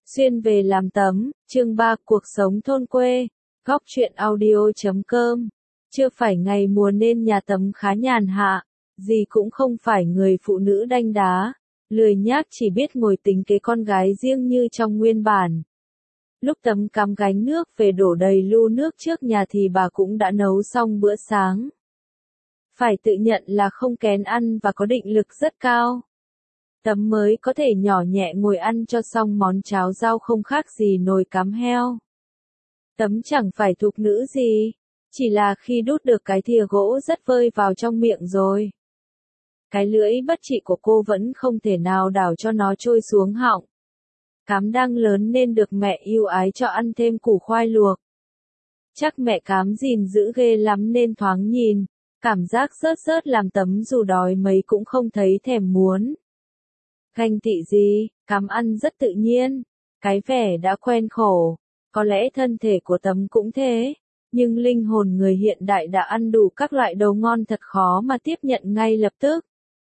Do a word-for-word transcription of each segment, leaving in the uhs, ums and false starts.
Xuyên về làm tấm, chương ba cuộc sống thôn quê, góc truyện audio chấm com. Chưa phải ngày mùa nên nhà Tấm khá nhàn hạ, gì cũng không phải người phụ nữ đanh đá, lười nhác chỉ biết ngồi tính kế con gái riêng như trong nguyên bản. Lúc Tấm cắm gánh nước về đổ đầy lu nước trước nhà thì bà cũng đã nấu xong bữa sáng. Phải tự nhận là không kén ăn và có định lực rất cao. Tấm mới có thể nhỏ nhẹ ngồi ăn cho xong món cháo rau không khác gì nồi cám heo. Tấm chẳng phải thục nữ gì, chỉ là khi đút được cái thìa gỗ rất vơi vào trong miệng rồi. Cái lưỡi bất trị của cô vẫn không thể nào đảo cho nó trôi xuống họng. Cám đang lớn nên được mẹ yêu ái cho ăn thêm củ khoai luộc. Chắc mẹ Cám gìn giữ ghê lắm nên thoáng nhìn, cảm giác rớt rớt làm Tấm dù đói mấy cũng không thấy thèm muốn. Ganh tị gì, Cám ăn rất tự nhiên, cái vẻ đã quen khổ, có lẽ thân thể của Tấm cũng thế, nhưng linh hồn người hiện đại đã ăn đủ các loại đồ ngon thật khó mà tiếp nhận ngay lập tức.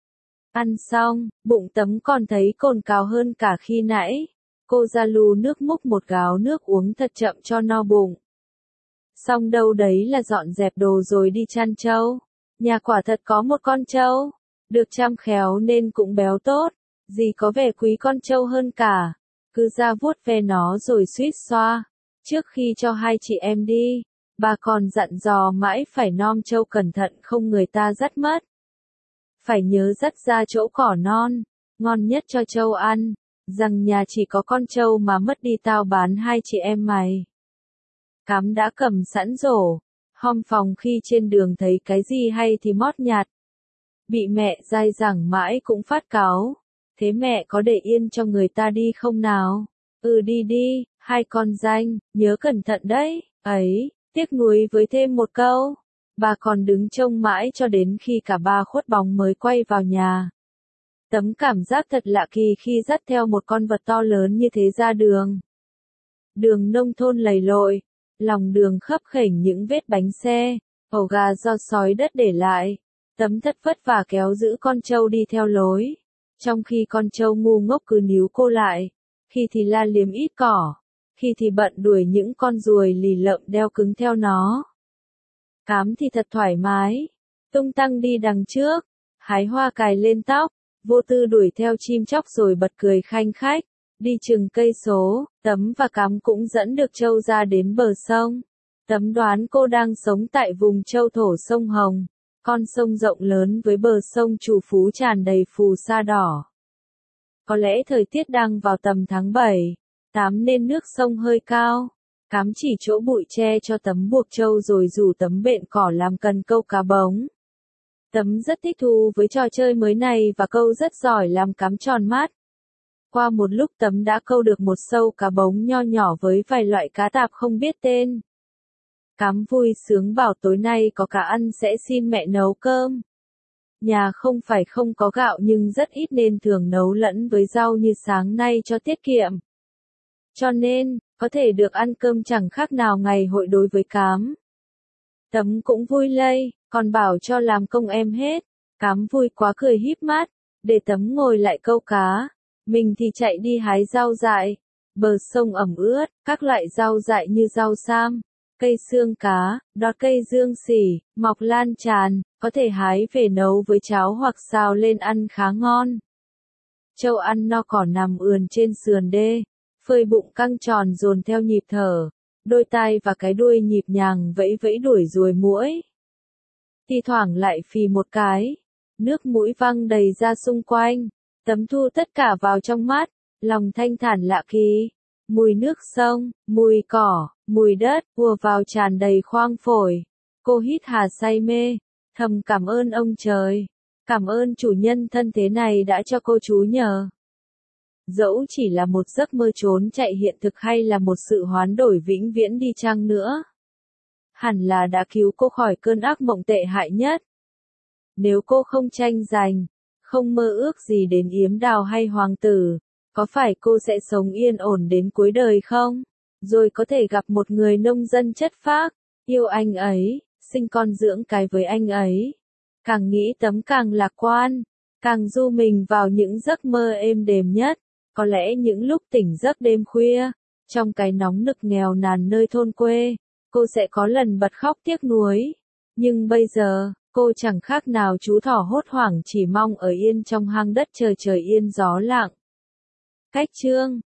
Ăn xong, bụng Tấm còn thấy cồn cào hơn cả khi nãy, cô ra lu nước múc một gáo nước uống thật chậm cho no bụng. Xong đâu đấy là dọn dẹp đồ rồi đi chăn trâu, nhà quả thật có một con trâu, được chăm khéo nên cũng béo tốt. Dì có vẻ quý con trâu hơn cả, cứ ra vuốt ve nó rồi suýt xoa. Trước khi cho hai chị em đi, bà còn dặn dò mãi phải nom trâu cẩn thận không người ta dắt mất. Phải nhớ dắt ra chỗ cỏ non, ngon nhất cho trâu ăn, rằng nhà chỉ có con trâu mà mất đi tao bán hai chị em mày. Cám đã cầm sẵn rổ, hom phòng khi trên đường thấy cái gì hay thì mót nhặt. Bị mẹ dai dẳng mãi cũng phát cáu. Thế mẹ có để yên cho người ta đi không nào? Ừ đi đi, hai con danh, nhớ cẩn thận đấy, ấy, tiếc nuối với thêm một câu. Bà còn đứng trông mãi cho đến khi cả ba khuất bóng mới quay vào nhà. Tấm cảm giác thật lạ kỳ khi dắt theo một con vật to lớn như thế ra đường. Đường nông thôn lầy lội, lòng đường khấp khểnh những vết bánh xe, ổ gà do sói đất để lại. Tấm thật vất vả kéo giữ con trâu đi theo lối. Trong khi con trâu ngu ngốc cứ níu cô lại, khi thì la liếm ít cỏ, khi thì bận đuổi những con ruồi lì lợm đeo cứng theo nó. Cám thì thật thoải mái, tung tăng đi đằng trước, hái hoa cài lên tóc, vô tư đuổi theo chim chóc rồi bật cười khanh khách, đi chừng cây số. Tấm và Cám cũng dẫn được trâu ra đến bờ sông. Tấm đoán cô đang sống tại vùng châu thổ sông Hồng. Con sông rộng lớn với bờ sông trù phú tràn đầy phù sa đỏ. Có lẽ thời tiết đang vào tầm tháng bảy, tám nên nước sông hơi cao. Cám chỉ chỗ bụi tre cho Tấm buộc trâu rồi rủ Tấm bện cỏ làm cần câu cá bống. Tấm rất thích thú với trò chơi mới này và câu rất giỏi làm Cám tròn mắt. Qua một lúc Tấm đã câu được một sâu cá bống nho nhỏ với vài loại cá tạp không biết tên. Cám vui sướng bảo tối nay có cá ăn sẽ xin mẹ nấu cơm. Nhà không phải không có gạo nhưng rất ít nên thường nấu lẫn với rau như sáng nay cho tiết kiệm. Cho nên, có thể được ăn cơm chẳng khác nào ngày hội đối với Cám. Tấm cũng vui lây, còn bảo cho làm công em hết. Cám vui quá cười híp mắt, để Tấm ngồi lại câu cá. Mình thì chạy đi hái rau dại. Bờ sông ẩm ướt, các loại rau dại như rau sam, cây xương cá, đọt cây dương xỉ, mọc lan tràn, có thể hái về nấu với cháo hoặc xào lên ăn khá ngon. Trâu ăn no cỏ nằm ườn trên sườn đê, phơi bụng căng tròn dồn theo nhịp thở, đôi tai và cái đuôi nhịp nhàng vẫy vẫy đuổi ruồi muỗi. Thi thoảng lại phì một cái, nước mũi văng đầy ra xung quanh, Tấm thu tất cả vào trong mắt, lòng thanh thản lạ kỳ. Mùi nước sông, mùi cỏ, mùi đất, ùa vào tràn đầy khoang phổi. Cô hít hà say mê, thầm cảm ơn ông trời. Cảm ơn chủ nhân thân thế này đã cho cô trú nhờ. Dẫu chỉ là một giấc mơ trốn chạy hiện thực hay là một sự hoán đổi vĩnh viễn đi chăng nữa. Hẳn là đã cứu cô khỏi cơn ác mộng tệ hại nhất. Nếu cô không tranh giành, không mơ ước gì đến yếm đào hay hoàng tử, có phải cô sẽ sống yên ổn đến cuối đời không? Rồi có thể gặp một người nông dân chất phác, yêu anh ấy, sinh con dưỡng cái với anh ấy. Càng nghĩ Tấm càng lạc quan, càng du mình vào những giấc mơ êm đềm nhất. Có lẽ những lúc tỉnh giấc đêm khuya, trong cái nóng nực nghèo nàn nơi thôn quê, cô sẽ có lần bật khóc tiếc nuối. Nhưng bây giờ, cô chẳng khác nào chú thỏ hốt hoảng chỉ mong ở yên trong hang đất trời trời yên gió lặng. Cách chương